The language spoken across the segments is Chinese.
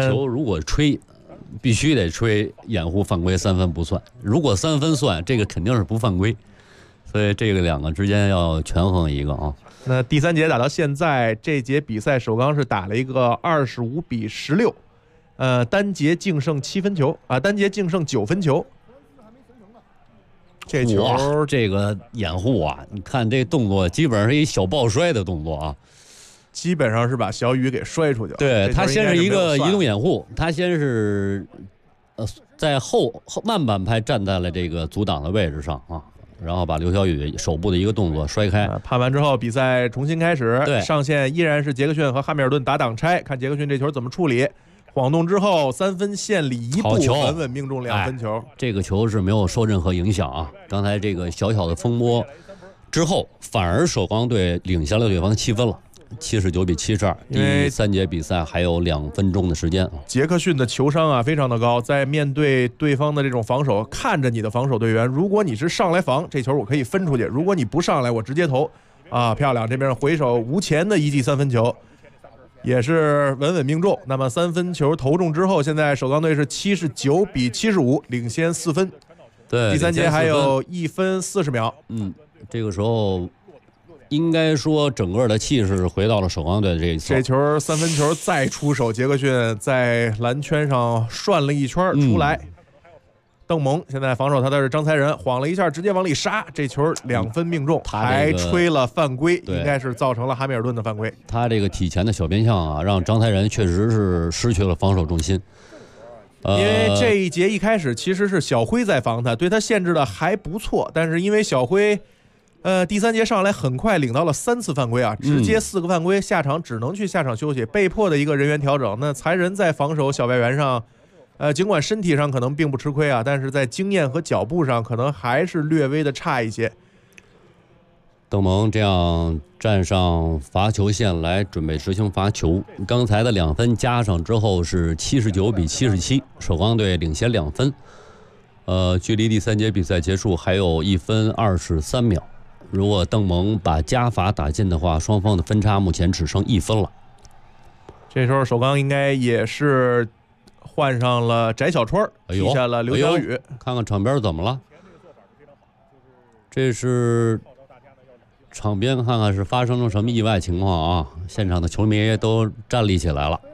这球如果吹，必须得吹掩护犯规3分不算，如果3分算，这个肯定是不犯规。所以这个两个之间要权衡一个啊。 那第3节打到现在，这节比赛首钢是打了一个25比16，单节净胜7分球啊，单节净胜9分球。这球这个掩护啊，你看这动作基本上是一小抱摔的动作啊， 基本上是把小雨给摔出去了。 对，他先是一个移动掩护，他先是在后慢半拍站在了这个阻挡的位置上啊。然后把刘晓宇手部的一个动作摔开， 判完之后比赛重新开始， 对， 上线依然是杰克逊和汉密尔顿打挡拆，看杰克逊这球怎么处理。晃动之后3分线里一步，稳稳命中2分球， 这个球是没有受任何影响啊。刚才这个小小的风波之后，反而首钢队领先了对方7分了。79比72，第3节比赛还有2分钟的时间。 杰克逊的球商啊非常的高，在面对对方的这种防守，看着你的防守队员，如果你是上来防，这球我可以分出去；如果你不上来，我直接投。啊，漂亮！这边回手无前的一记3分球，也是稳稳命中。那么3分球投中之后，现在首钢队是79比75，领先4分。 对， 第3节还有1分40秒。 这个时候。应该说，整个的气势回到了首钢队的这一侧。 这球3分球再出手，杰克逊在篮圈上涮了一圈出来。邓蒙现在防守他的是张才仁，晃了一下，直接往里杀，这球2分命中，还吹了犯规，应该是造成了哈密尔顿的犯规。 他这个体前的小变向啊，让张才仁确实是失去了防守重心。 因为这一节一开始其实是小辉在防他，对他限制的还不错，但是因为小辉。第3节上来很快领到了3次犯规啊，直接4个犯规，下场只能去下场休息，被迫的一个人员调整。那才仁在防守小外援上，尽管身体上可能并不吃亏啊，但是在经验和脚步上可能还是略微的差一些。 邓蒙这样站上罚球线来准备执行罚球，刚才的2分加上之后是79比77，首钢队领先2分。距离第3节比赛结束还有1分23秒。如果邓蒙把加罚打进的话，双方的分差目前只剩1分了。 这时候首钢应该也是换上了翟小川，替下了刘晓宇。 看看场边怎么了？这是场边看看是发生了什么意外情况啊？现场的球迷都站立起来了。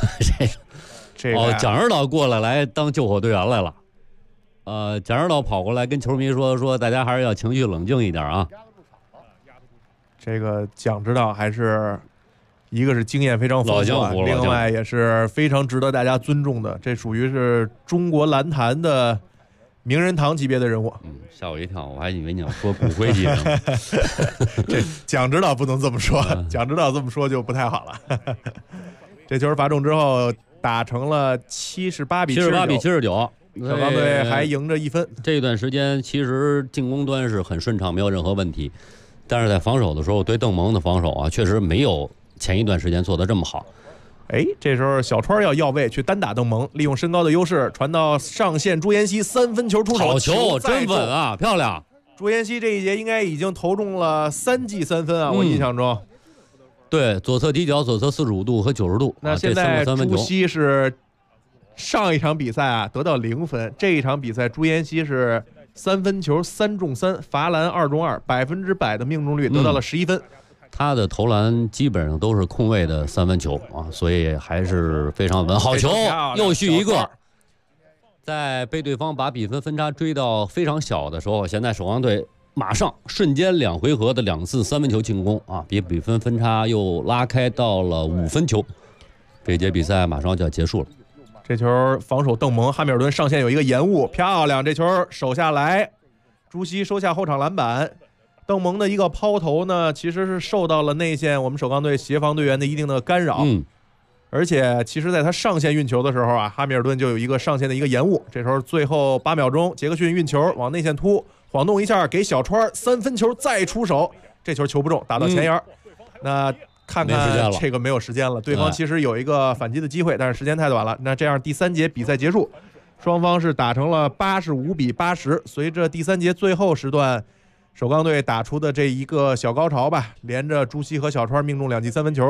蒋指导过来当救火队员来了。蒋指导跑过来跟球迷说大家还是要情绪冷静一点啊。 这个蒋指导还是一个是经验非常丰富，另外也是非常值得大家尊重的，这属于是中国篮坛的名人堂级别的人物。 吓我一跳，我还以为你要说骨灰级呢。 这蒋指导不能这么说，蒋指导这么说就不太好了。这球罚中之后打成了78比79。首钢队还赢着1分。 这段时间其实进攻端是很顺畅，没有任何问题，但是在防守的时候，对邓蒙的防守啊，确实没有前一段时间做得这么好。 这时候小川要位去单打邓蒙，利用身高的优势传到上线，朱彦西3分球出手， 好球真稳啊，漂亮！ 朱彦西这一节应该已经投中了3记3分啊，我印象中。 对，左侧底角，左侧45度和90度。 那现在朱熹是上一场比赛啊得到0分，这一场比赛朱彦西是3分球3中3，罚篮2中2，100%的命中率，得到了11分。 他的投篮基本上都是空位的3分球啊，所以还是非常稳。好球，又续一个。在被对方把比分差追到非常小的时候，现在首钢队马上瞬间2回合的2次3分球进攻啊，比分差又拉开到了5分球。这节比赛马上就要结束了。 这球防守邓蒙，汉密尔顿上线有一个延误，漂亮！这球守下来，朱熹收下后场篮板。邓蒙的一个抛投呢，其实是受到了内线我们首钢队协防队员的一定的干扰。而且其实在他上线运球的时候啊，哈密尔顿就有一个上线的一个延误。这时候最后8秒钟，杰克逊运球往内线突，晃动一下给小川3分球再出手，这球球不中，打到前沿。那看看这个没有时间了，对方其实有一个反击的机会，但是时间太短了。那这样第3节比赛结束，双方是打成了85比80。随着第3节最后时段首钢队打出的这一个小高潮吧，连着朱熹和小川命中2记3分球，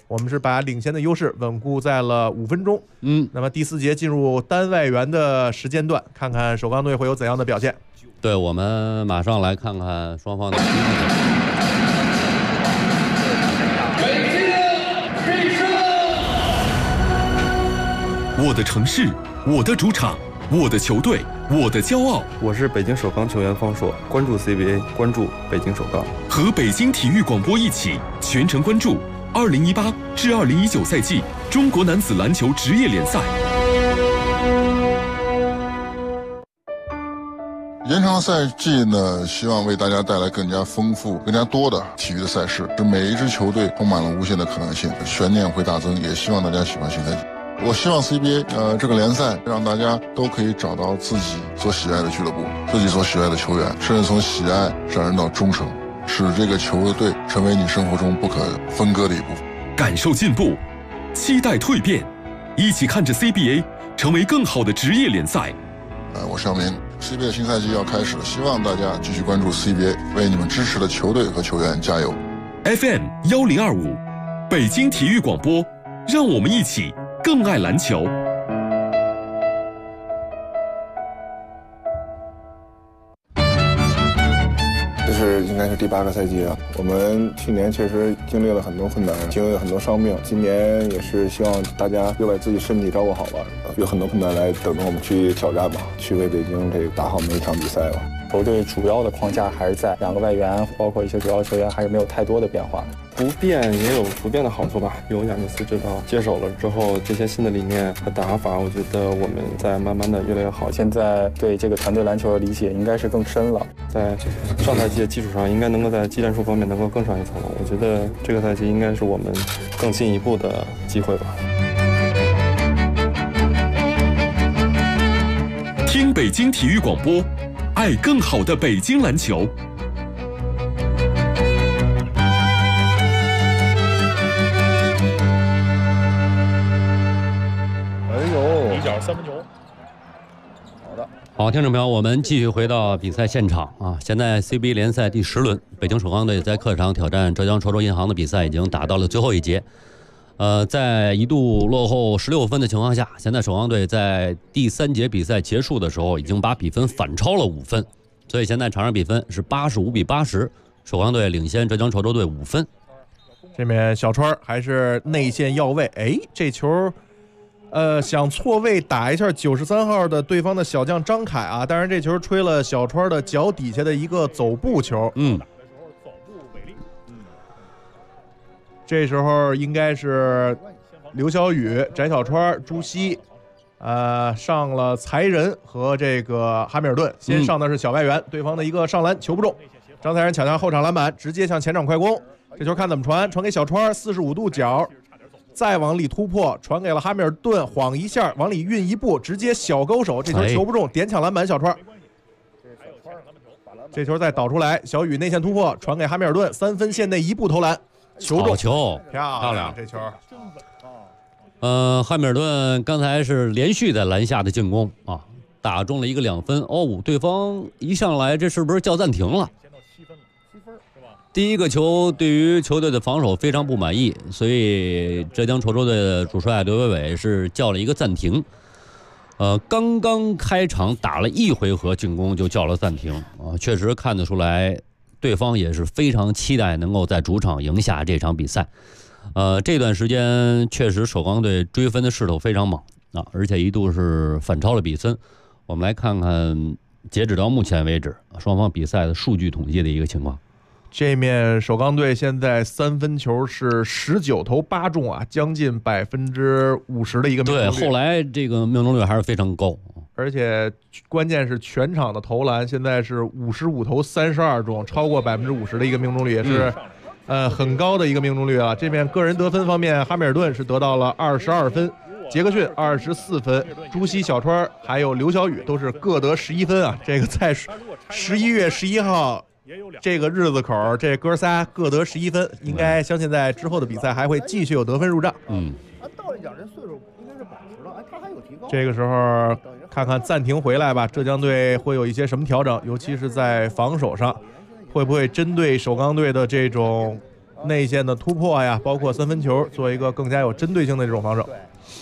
我们是把领先的优势稳固在了5分钟。那么第4节进入单外援的时间段，看看首钢队会有怎样的表现。 对，我们马上来看看双方的踢法。 我的城市，我的主场，我的球队，我的骄傲。 我是北京首钢球员方硕，关注 CBA， 关注北京首钢。 和北京体育广播一起全程关注2018至2019赛季中国男子篮球职业联赛。 延长赛季呢，希望为大家带来更加丰富、更加多的体育的赛事，使每一支球队充满了无限的可能性，悬念会大增。也希望大家喜欢新赛季。我希望 CBA 这个联赛让大家都可以找到自己所喜爱的俱乐部，自己所喜爱的球员，甚至从喜爱上升到忠诚，使这个球队成为你生活中不可分割的一部分。 感受进步，期待蜕变，一起看着 CBA 成为更好的职业联赛。 我声明 CBA 的新赛季要开始了，希望大家继续关注 CBA， 为你们支持的球队和球员加油。 FM 1025，北京体育广播，让我们一起更爱篮球。 这是应该是第8个赛季了。我们去年确实经历了很多困难，经历了很多伤病。今年也是希望大家又把自己身体照顾好吧，有很多困难来等着我们去挑战吧，去为北京这个打好每一场比赛吧。 球队主要的框架还是在2个外援，包括一些主要球员，还是没有太多的变化。 不变也有不变的好处吧。有亚尼斯指导接手了之后，这些新的理念和打法，我觉得我们在慢慢的越来越好。 现在对这个团队篮球的理解应该是更深了， 在上赛季的基础上，应该能够在技战术方面能够更上一层楼。我觉得这个赛季应该是我们更进一步的机会吧。 听北京体育广播，爱更好的北京篮球。 底角3分球。 好，听众朋友，我们继续回到比赛现场啊！现在 CBA 联赛第10轮，北京首钢队在客场挑战浙江稠州银行的比赛已经打到了最后一节。在一度落后16分的情况下，现在首钢队在第3节比赛结束的时候，已经把比分反超了5分，所以现在场上比分是85比80，首钢队领先浙江稠州队5分。 这面小川还是内线要位，这球。想错位打一下93号的对方的小将张凯啊，当然这球吹了小川的脚底下的一个走步球。这时候应该是刘晓宇、翟小川、朱熹，上了才仁和这个哈密尔顿，先上的是小外援，对方的一个上篮球不中，张才仁抢下后场篮板，直接向前场快攻，这球看怎么传，传给小川，45度角。再往里突破，传给了哈密尔顿，晃一下，往里运一步，直接小勾手，这球球不中，点抢篮板，小川。这球再导出来，小雨内线突破，传给哈密尔顿，3分线内一步投篮，球中， 好球， 漂亮，这球。 哈密尔顿刚才是连续在篮下的进攻啊，打中了一个2分。对方一上来，这是不是叫暂停了？第一个球对于球队的防守非常不满意，所以浙江稠州队的主帅刘伟伟是叫了一个暂停。刚刚开场打了1回合进攻就叫了暂停啊，确实看得出来对方也是非常期待能够在主场赢下这场比赛。这段时间确实首钢队追分的势头非常猛啊，而且一度是反超了比分。我们来看看截止到目前为止双方比赛的数据统计的一个情况。 这面首钢队现在3分球是19投8中啊，将近50%的一个命中率。 对，后来这个命中率还是非常高， 而且关键是全场的投篮现在是55投32中，超过50%的一个命中率，也是很高的一个命中率啊。这面个人得分方面，哈密尔顿是得到了22分，杰克逊24分，朱熹、小川还有刘晓宇都是各得11分啊。这个在11月11号。这个日子口，这哥仨各得11分，应该相信在之后的比赛还会继续有得分入账。 按道理讲，这岁数应该是保持了，他还有提高。 这个时候看看暂停回来吧，浙江队会有一些什么调整，尤其是在防守上，会不会针对首钢队的这种内线的突破呀，包括三分球，做一个更加有针对性的这种防守。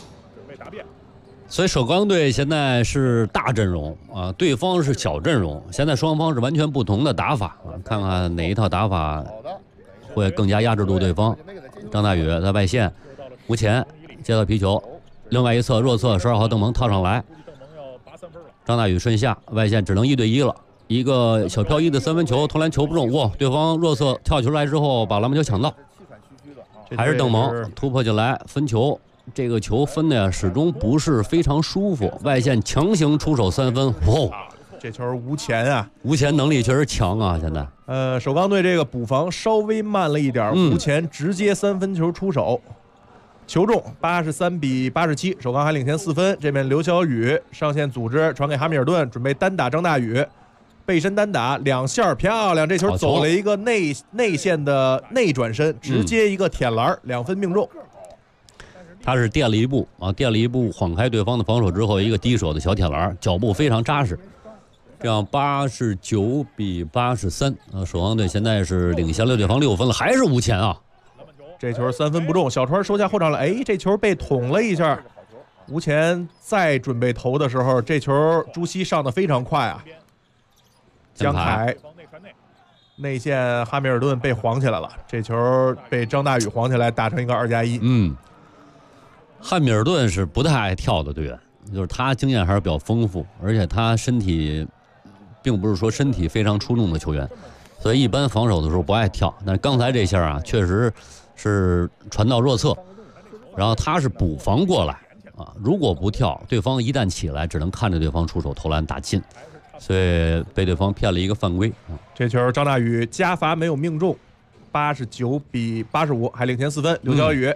所以首钢队现在是大阵容啊，对方是小阵容，现在双方是完全不同的打法啊，看看哪一套打法会更加压制住对方。张大宇在外线无前接到皮球，另外一侧弱侧12号邓蒙套上来，张大宇顺下外线只能1对1了，一个小飘逸的三分球，投篮球不中，哇！对方弱侧跳球来之后把篮板球抢到，还是邓蒙突破进来分球。这个球分的呀，始终不是非常舒服，外线强行出手3分，哇！ 这球无前啊， 无前能力确实强啊！现在， 首钢队这个补防稍微慢了一点，无前直接3分球出手，球中83比87，首钢还领先4分。这边刘晓宇上线组织传给哈密尔顿，准备单打张大宇，背身单打2下漂亮，这球走了一个内线的内转身，直接一个舔篮，2分命中。 他是垫了一步啊，垫了一步晃开对方的防守之后，一个低手的小铁篮，脚步非常扎实。这样89比83，首钢队现在是领先了对方6分了，还是无前啊！ 这球3分不中，小川收下后场了，哎，这球被捅了一下，无前再准备投的时候，这球朱熹上的非常快啊。江凯内线哈密尔顿被晃起来了，这球被张大宇晃起来，打成一个2+1。 汉密尔顿是不太爱跳的队员，就是他经验还是比较丰富，而且他身体并不是说身体非常出众的球员，所以一般防守的时候不爱跳。但是刚才这下啊，确实是传到弱侧，然后他是补防过来啊，如果不跳，对方一旦起来，只能看着对方出手投篮打进，所以被对方骗了一个犯规。 这球张大宇加罚没有命中，89比85，还领先4分。刘晓宇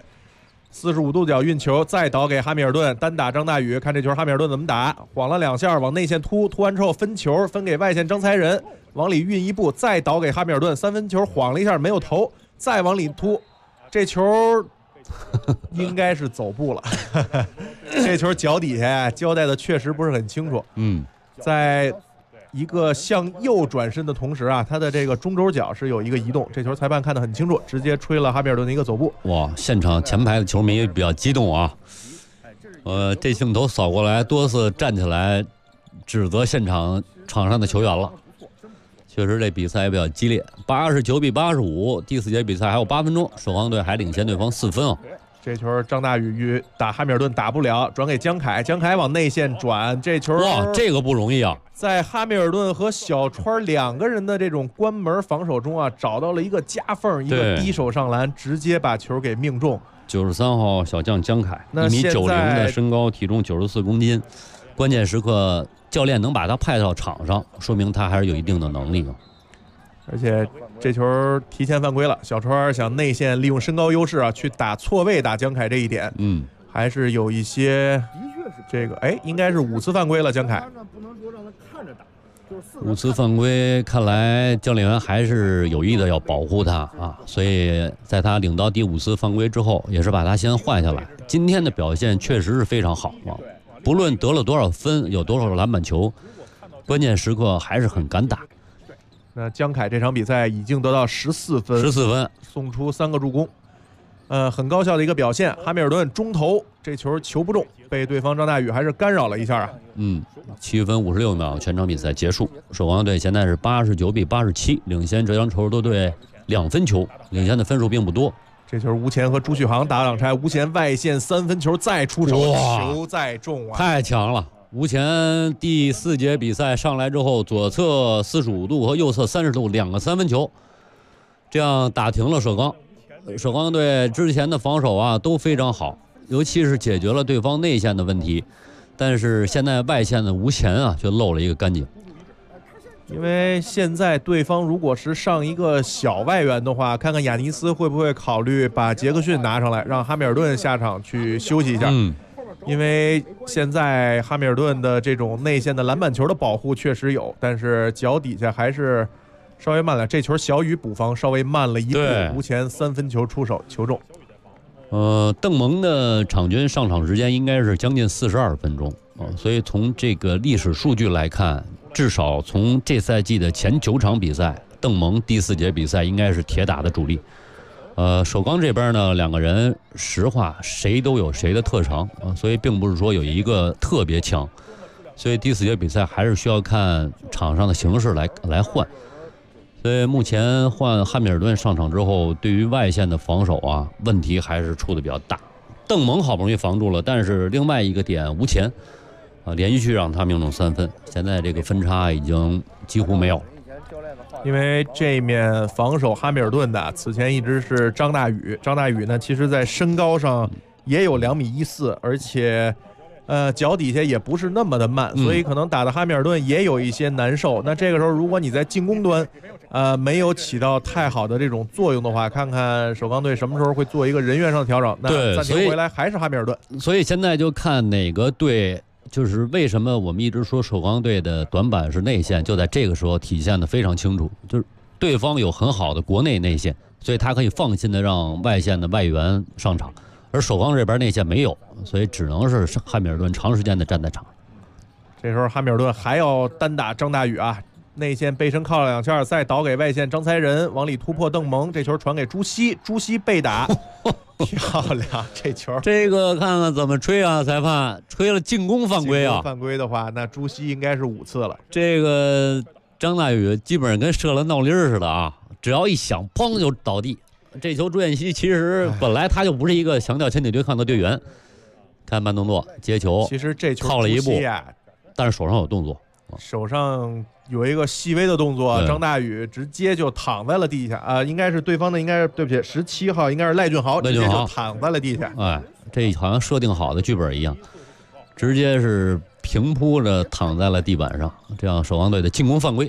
45度角运球，再倒给哈密尔顿，单打张大宇，看这球哈密尔顿怎么打，晃了2下，往内线突完之后分球，分给外线张才仁，往里运一步，再倒给哈密尔顿，3分球晃了一下没有投，再往里突，这球应该是走步了，这球脚底下交代的确实不是很清楚。在一个向右转身的同时啊，他的这个中轴脚是有一个移动，这球裁判看得很清楚，直接吹了哈密尔顿的一个走步。 哇，现场前排的球迷也比较激动啊，这镜头扫过来，多次站起来指责场上的球员了。确实这比赛也比较激烈，89比85，第4节比赛还有8分钟，首钢队还领先对方4分啊。 这球张大宇打哈密尔顿打不了，转给江凯，江凯往内线转，这球哇，这个不容易啊！ 在哈密尔顿和小川2个人的这种关门防守中啊，找到了一个夹缝，一个低手上篮，直接把球给命中。 93号小将江凯，1米90的身高，体重94公斤，关键时刻教练能把他派到场上，说明他还是有一定的能力的。 而且这球提前犯规了，小川想内线利用身高优势啊，去打错位打江凯这一点，还是有一些这个应该是5次犯规了。江凯 5次犯规，看来教练员还是有意的要保护他啊，所以在他领到第5次犯规之后，也是把他先换下来。今天的表现确实是非常好啊，不论得了多少分，有多少篮板球，关键时刻还是很敢打。 那江凯这场比赛已经得到14分，送出3个助攻，很高效的一个表现。哈密尔顿中投，这球不中，被对方张大宇还是干扰了一下啊。 7分56秒，全场比赛结束。首钢队现在是89比87，领先浙江仇州队2分球，领先的分数并不多。 这球吴前和朱旭航打挡拆，吴前外线3分球再出手，球再中啊， 太强了。吴前第4节比赛上来之后，左侧45度和右侧30度2个3分球，这样打停了首钢。首钢队之前的防守啊都非常好，尤其是解决了对方内线的问题，但是现在外线的吴前啊却漏了一个干净。 因为现在对方如果是上一个小外援的话，看看亚尼斯会不会考虑把杰克逊拿上来，让哈密尔顿下场去休息一下。因为现在哈密尔顿的这种内线的篮板球的保护确实有，但是脚底下还是稍微慢了。这球小雨补防稍微慢了一步，吴前3分球出手，球中。 邓蒙的场均上场时间应该是将近42分钟所以从这个历史数据来看，至少从这赛季的前9场比赛，邓蒙第4节比赛应该是铁打的主力。 首钢这边呢，2个人实话谁都有谁的特长啊，所以并不是说有一个特别强，所以第4节比赛还是需要看场上的形势来换。所以目前换汉密尔顿上场之后，对于外线的防守啊，问题还是出的比较大。邓蒙好不容易防住了，但是另外一个点吴前啊，连续让他命中3分，现在这个分差已经几乎没有了。 因为这面防守哈密尔顿的此前一直是张大宇，张大宇呢，其实在身高上也有2.14米，而且脚底下也不是那么的慢，所以可能打的哈密尔顿也有一些难受。那这个时候如果你在进攻端没有起到太好的这种作用的话，看看首钢队什么时候会做一个人员上的调整。那暂停回来还是哈密尔顿， 所以现在就看哪个队。就是为什么我们一直说首钢队的短板是内线，就在这个时候体现的非常清楚。就是对方有很好的国内内线，所以他可以放心的让外线的外援上场，而首钢这边内线没有，所以只能是汉密尔顿长时间的站在场。 这时候汉密尔顿还要单打张大宇啊，内线背身靠了2圈，再倒给外线张才仁，往里突破邓蒙，这球传给朱熹，朱熹被打。漂亮，这球这个看看怎么吹啊？裁判吹了进攻犯规啊！ 犯规的话，那朱熹应该是5次了。 这个张大宇基本上跟射了闹铃似的啊，只要一响，砰就倒地。这球朱彦西其实本来他就不是一个强调身体对抗的队员，看慢动作接球， 其实这球靠了一步，但是手上有动作， 手上有一个细微的动作，张大宇直接就躺在了地下啊，应该是对方的，应该是对不起，17号应该是赖俊豪，直接就躺在了地下。 哎，这好像设定好的剧本一样，直接是平铺着躺在了地板上，这样首钢队的进攻犯规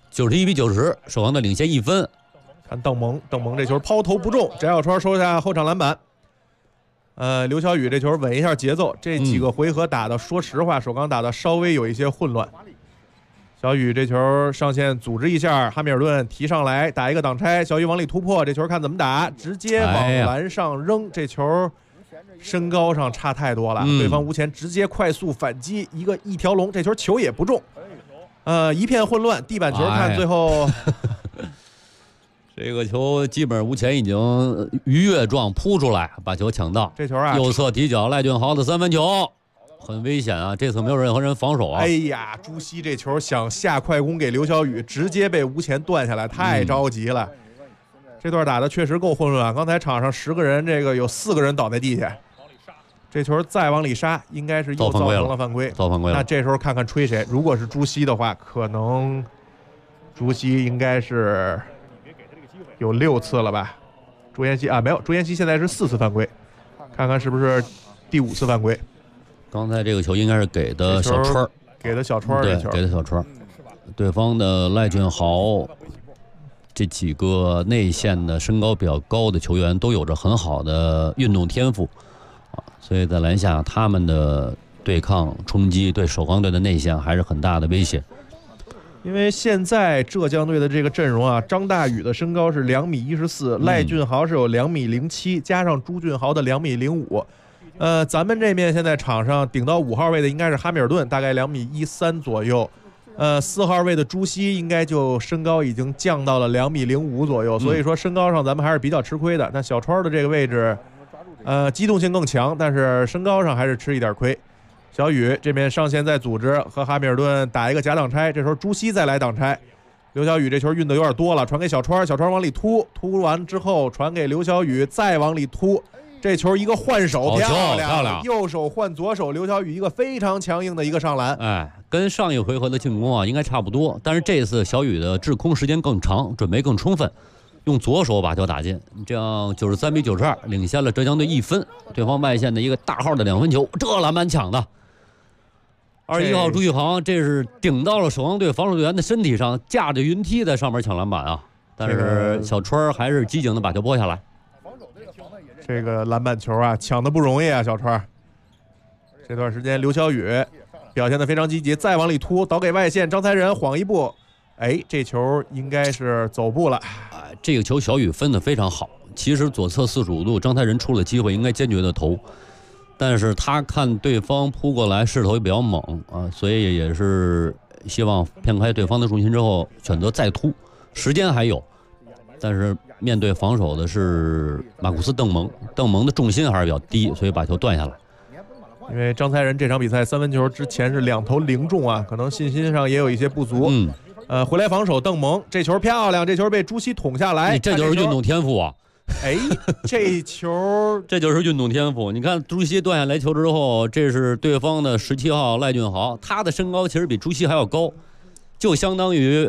，91-90，首钢队领先1分。 看邓蒙这球抛投不中，翟小川收下后场篮板。刘晓宇这球稳一下节奏，这几个回合打的，说实话，首钢打的稍微有一些混乱。小宇这球上线组织一下，哈密尔顿提上来打一个挡拆，小宇往里突破，这球看怎么打，直接往篮上扔，这球身高上差太多了，对方吴前直接快速反击，一条龙，这球也不中，一片混乱，地板球看最后。 这个球基本上吴前已经鱼跃状扑出来，把球抢到。 这球啊， 右侧底角赖俊豪的3分球。很危险啊！这次没有任何人防守啊！ 哎呀，朱熹这球想下快攻给刘晓宇，直接被吴前断下来，太着急了。这段打的确实够混乱，刚才场上10个人，这个有4个人倒在地下。这球再往里杀，应该是又造成了犯规。 造犯规了。 那这时候看看吹谁？如果是朱熹的话，可能朱熹应该是有6次了吧？朱彦西啊，没有，朱彦西现在是4次犯规，看看是不是第5次犯规。 刚才这个球应该是给的小川， 给的小川这球， 给的小川。对方的赖俊豪，这几个内线的身高比较高的球员都有着很好的运动天赋啊，所以在篮下他们的对抗冲击对首钢队的内线还是很大的威胁。 因为现在浙江队的这个阵容啊，张大宇的身高是2.14米，赖俊豪是有2.07米，加上朱俊豪的2.05米。咱们这面现在场上顶到5号位的应该是哈密尔顿，大概2.13米左右。4号位的朱熹应该就身高已经降到了2.05米左右，所以说身高上咱们还是比较吃亏的。那小川的这个位置，机动性更强，但是身高上还是吃一点亏。小宇这边上线再组织和哈密尔顿打一个假挡拆，这时候朱熹再来挡拆。刘晓宇这球运的有点多了，传给小川，小川往里突完之后传给刘晓宇，再往里突。这球一个换手，漂亮，右手换左手，刘晓宇一个非常强硬的一个上篮。 哎，跟上一回合的进攻啊应该差不多，但是这次小宇的制空时间更长，准备更充分，用左手把球打进，这样93-92领先了浙江队1分。对方外线的一个大号的2分球，这篮板抢的。21号朱旭航这是顶到了首钢队防守队员的身体上，架着云梯在上面抢篮板啊，但是小川还是机警的把球拨下来。 这个篮板球啊，抢的不容易啊，小川。这段时间刘晓宇表现得非常积极，再往里突，倒给外线，张才仁晃一步，哎，这球应该是走步了。 这个球小宇分得非常好，其实左侧45度，张才仁出了机会应该坚决的投，但是他看对方扑过来势头也比较猛啊，所以也是希望骗开对方的重心之后选择再突，时间还有。 但是面对防守的是马库斯·邓蒙，邓蒙的重心还是比较低，所以把球断下来。 因为张才仁这场比赛3分球之前是2投0中啊，可能信心上也有一些不足。回来防守邓蒙，这球漂亮，这球被朱熹捅下来， 这就是运动天赋啊！ 哎，这球这就是运动天赋。你看朱熹断下来球之后，这是对方的17号赖俊豪，他的身高其实比朱熹还要高，就相当于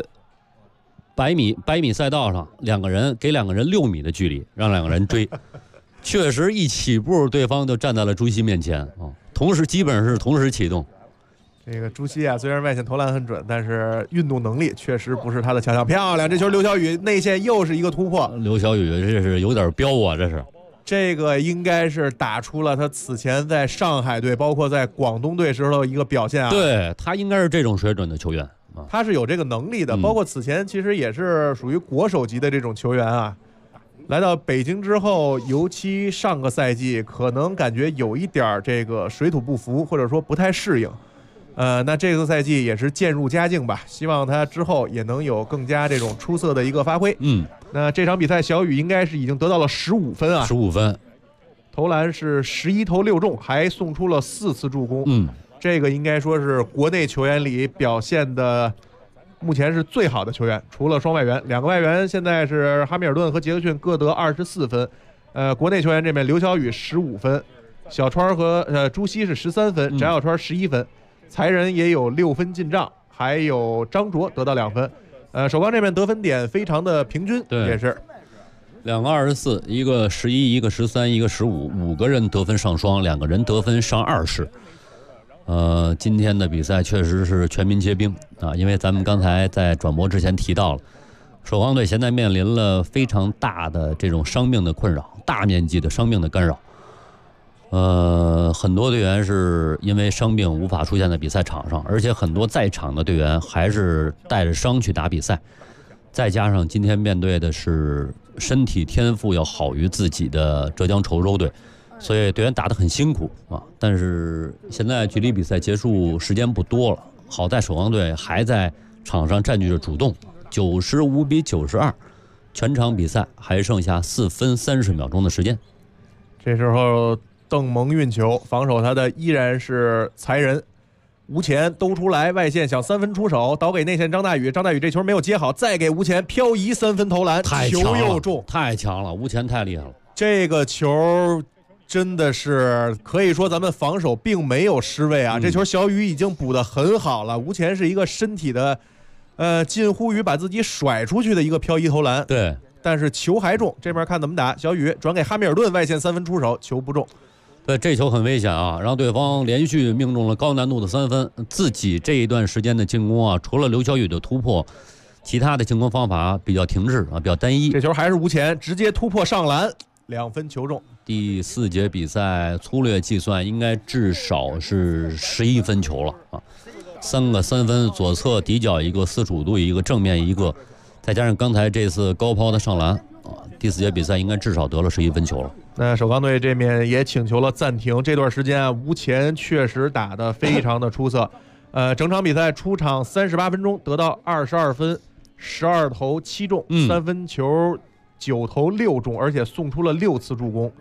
100米赛道上给两个人6米的距离，让两个人追。确实一起步，对方就站在了朱熹面前啊，基本上是同时启动。 这个朱熹啊，虽然外线投篮很准，但是运动能力确实不是他的强项。漂亮，这球刘晓宇内线又是一个突破。 刘晓宇这是有点彪啊， 这个应该是打出了他此前在上海队，包括在广东队时候的一个表现啊。 对，他应该是这种水准的球员， 他是有这个能力的。包括此前其实也是属于国手级的这种球员啊。来到北京之后，尤其上个赛季，可能感觉有一点这个水土不服，或者说不太适应。那这个赛季也是渐入佳境吧，希望他之后也能有更加这种出色的一个发挥。那这场比赛小雨应该是已经得到了15分啊 ，15分， 投篮是11投6中，还送出了4次助攻。这个应该说是国内球员里表现的目前是最好的球员，除了双外援，2个外援现在是哈密尔顿和杰克逊各得24分。国内球员这边刘晓宇15分，小川和朱熹是13分，翟小川11分。才仁也有6分进账，还有张卓得到2分。首钢这边得分点非常的平均，也是 2个24，一个11，一个13，一个15，5个人得分上双，2个人得分上20。今天的比赛确实是全民皆兵啊，因为咱们刚才在转播之前提到了，首钢队现在面临了非常大的这种伤病的困扰，大面积的伤病的干扰。很多队员是因为伤病无法出现在比赛场上，而且很多在场的队员还是带着伤去打比赛，再加上今天面对的是身体天赋要好于自己的浙江稠州队，所以队员打得很辛苦啊。但是现在距离比赛结束时间不多了，好在首钢队还在场上占据着主动，95比92，全场比赛还剩下4分30秒钟的时间。 这时候邓蒙运球，防守他的依然是才仁，吴前兜出来外线想3分出手，倒给内线张大宇，张大宇这球没有接好，再给吴前漂移3分投篮，球又中， 太强了，吴前太厉害了。 这个球真的是可以说咱们防守并没有失位啊，这球小雨已经补得很好了，吴前是一个身体的近乎于把自己甩出去的一个漂移投篮， 对， 但是球还中。这边看怎么打，小雨转给哈密尔顿外线3分出手，球不中。 对，这球很危险啊，让对方连续命中了高难度的3分。自己这一段时间的进攻啊，除了刘晓宇的突破，其他的进攻方法比较停滞啊，比较单一。 这球还是吴前直接突破上篮，2分球中。 第4节比赛粗略计算应该至少是11分球了啊，3个3分，左侧底角一个，45度一个，正面一个，再加上刚才这次高抛的上篮啊，第4节比赛应该至少得了11分球了。 那首钢队这面也请求了暂停，这段时间啊，吴前确实打得非常的出色，整场比赛出场38分钟，得到22分，12投7中，3分球9投6中，而且送出了6次助攻。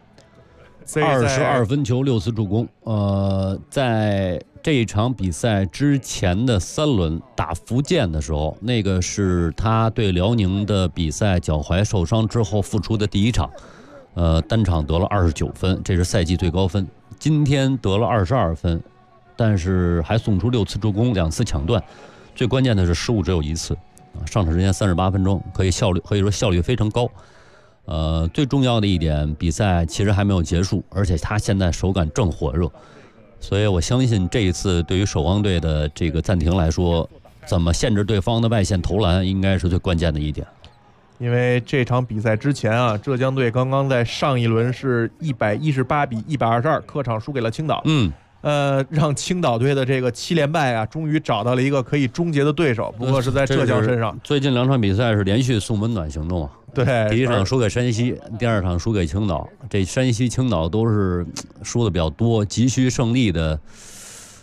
22分球6次助攻。在这一场比赛之前的3轮打福建的时候，那个是他对辽宁的比赛脚踝受伤之后复出的第1场。单场得了29分，这是赛季最高分。今天得了22分，但是还送出6次助攻，2次抢断，最关键的是失误只有1次。上场时间38分钟，可以说效率非常高。最重要的一点，比赛其实还没有结束，而且他现在手感正火热，所以我相信这一次对于首钢队的这个暂停来说，怎么限制对方的外线投篮，应该是最关键的一点。 因为这场比赛之前啊，浙江队刚刚在上一轮是118比122客场输给了青岛，让青岛队的这个7连败啊，终于找到了一个可以终结的对手，不过是在浙江身上。 最近2场比赛是连续送温暖行动啊， 对， 第1场输给山西，第2场输给青岛，这山西青岛都是输的比较多，急需胜利的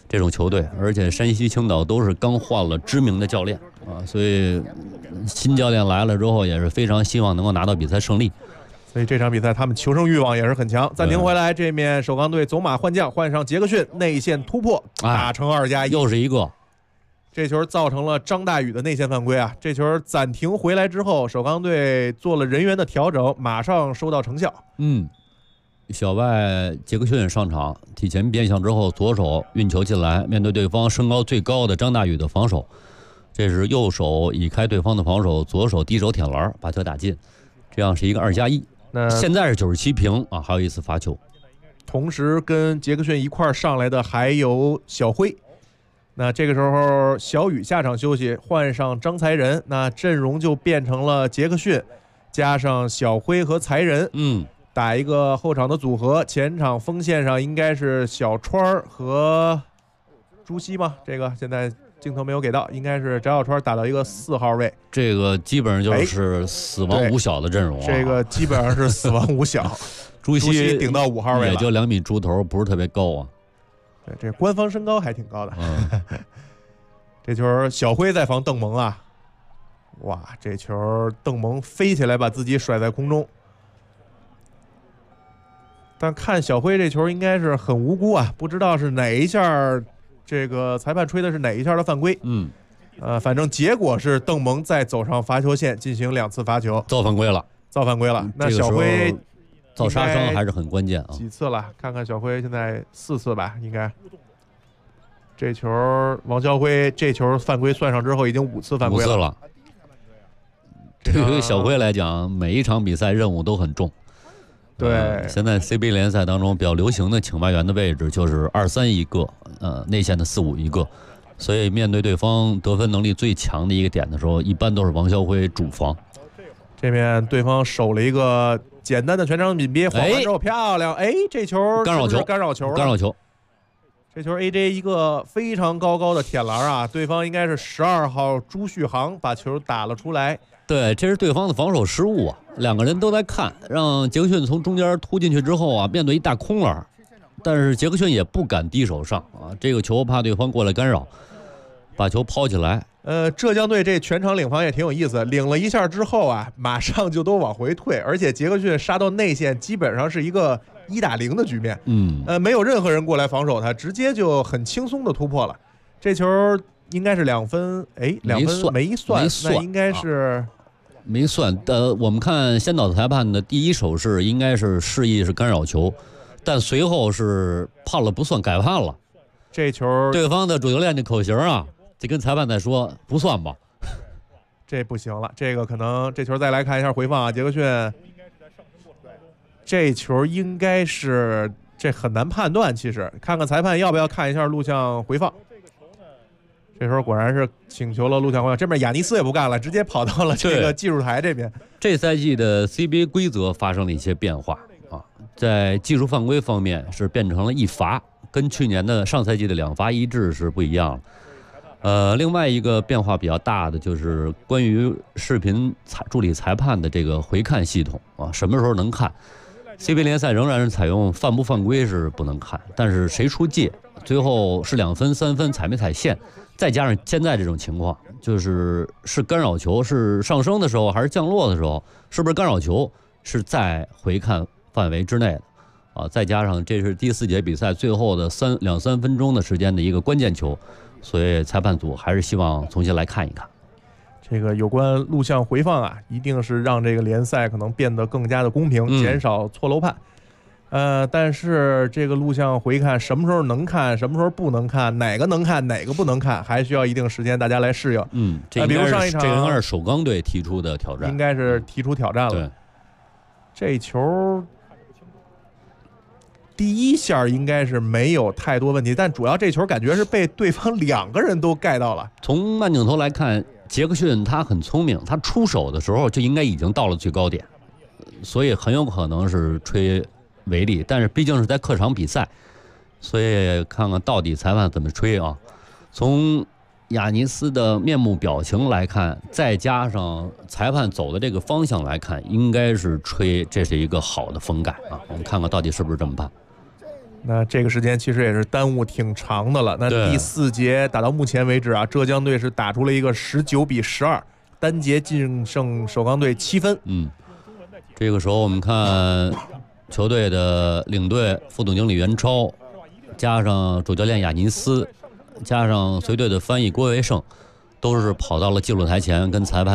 这种球队，而且山西青岛都是刚换了知名的教练啊，所以新教练来了之后也是非常希望能够拿到比赛胜利。 所以这场比赛他们求胜欲望也是很强。暂停回来，这面首钢队走马换将，换上杰克逊，内线突破，打成2+1， 又是一个。 这球造成了张大宇的内线犯规啊！这球暂停回来之后，首钢队做了人员的调整，马上收到成效。 小外杰克逊上场，提前变向之后，左手运球进来，面对对方身高最高的张大宇的防守，这是右手移开对方的防守，左手低手舔篮把球打进，这样是一个2+1。那现在是97平啊，还有一次罚球。 同时跟杰克逊一块上来的还有小辉。那这个时候小雨下场休息，换上张才仁，那阵容就变成了杰克逊加上小辉和才仁，打一个后场的组合。前场锋线上应该是小川和朱熹吗？这个现在镜头没有给到，应该是翟小川打到一个4号位。 这个基本上就是死亡五小的阵容啊。 这个基本上是死亡五小。 朱熹顶到5号位了， 也就2米出头，不是特别高啊。 对，这官方身高还挺高的。这球小辉在防邓蒙啊，哇，这球邓蒙飞起来把自己甩在空中，但看小辉这球应该是很无辜啊，不知道是哪一下，这个裁判吹的是哪一下的犯规。反正结果是邓蒙再走上罚球线进行2次罚球， 造犯规了。 那小辉造杀伤还是很关键啊！ 几次了？看看小辉现在4次吧，应该。这球王肖辉这球犯规算上之后，已经5次犯规了。 5次了。对于小辉来讲，每一场比赛任务都很重。 对， 现在 CBA 联赛当中比较流行的请外援的位置就是2-3一个，内线的4-5一个。所以面对对方得分能力最强的一个点的时候，一般都是王肖辉主防。 这面对方守了一个简单的全场紧逼，晃完之后漂亮，这球干扰球， 这球 AJ 一个非常高的舔篮啊，对方应该是12号朱旭航把球打了出来。 对，这是对方的防守失误啊，两个人都在看，让杰克逊从中间突进去之后啊，面对一大空篮，但是杰克逊也不敢低手上啊，这个球怕对方过来干扰，把球抛起来。 浙江队这全场领防也挺有意思，领了一下之后啊，马上就都往回退，而且杰克逊杀到内线基本上是一个1打0的局面，没有任何人过来防守他，直接就很轻松的突破了。这球应该是2分，2分没算，那应该是没算。我们看先导裁判的第一手势应该是示意是干扰球，但随后是判了不算，改判了。 这球对方的主教练的口型啊，就跟裁判在说不算吧， 这不行了，这个可能这球再来看一下回放啊，杰克逊这球应该是这很难判断，其实看看裁判要不要看一下录像回放。这时候果然是请求了录像回放，这边亚尼斯也不干了，直接跑到了这个技术台这边。 这赛季的 CBA 规则发生了一些变化啊，在技术犯规方面是变成了1罚，跟去年的上赛季的2罚1治是不一样了。另外一个变化比较大的就是关于视频助理裁判的这个回看系统啊，什么时候能看 ？CBA 联赛仍然是采用犯不犯规是不能看，但是谁出界，最后是2分、3分踩没踩线，再加上现在这种情况，就是干扰球是上升的时候还是降落的时候，是不是干扰球是在回看范围之内的啊？再加上这是第4节比赛最后的2-3分钟的时间的一个关键球。所以裁判组还是希望重新来看一看这个有关录像回放啊，一定是让这个联赛可能变得更加的公平，减少错漏判。但是这个录像回看什么时候能看，什么时候不能看，哪个能看，哪个不能看，还需要一定时间大家来适应。 比如上一场这应该是首钢队提出的挑战， 应该是提出挑战了。 对， 这球第一下应该是没有太多问题，但主要这球感觉是被对方2个人都盖到了。 从慢镜头来看，杰克逊他很聪明，他出手的时候就应该已经到了最高点，所以很有可能是吹违例，但是毕竟是在客场比赛，所以看看到底裁判怎么吹啊。从亚尼斯的面部表情来看，再加上裁判走的这个方向来看，应该是吹这是一个好的封盖啊。我们看看到底是不是这么判。 那这个时间其实也是耽误挺长的了。那第4节打到目前为止啊，浙江队是打出了一个19-12，单节净胜首钢队7分。 这个时候我们看球队的领队副总经理袁超，加上主教练雅尼斯，加上随队的翻译郭维胜，都是跑到了记录台前跟裁判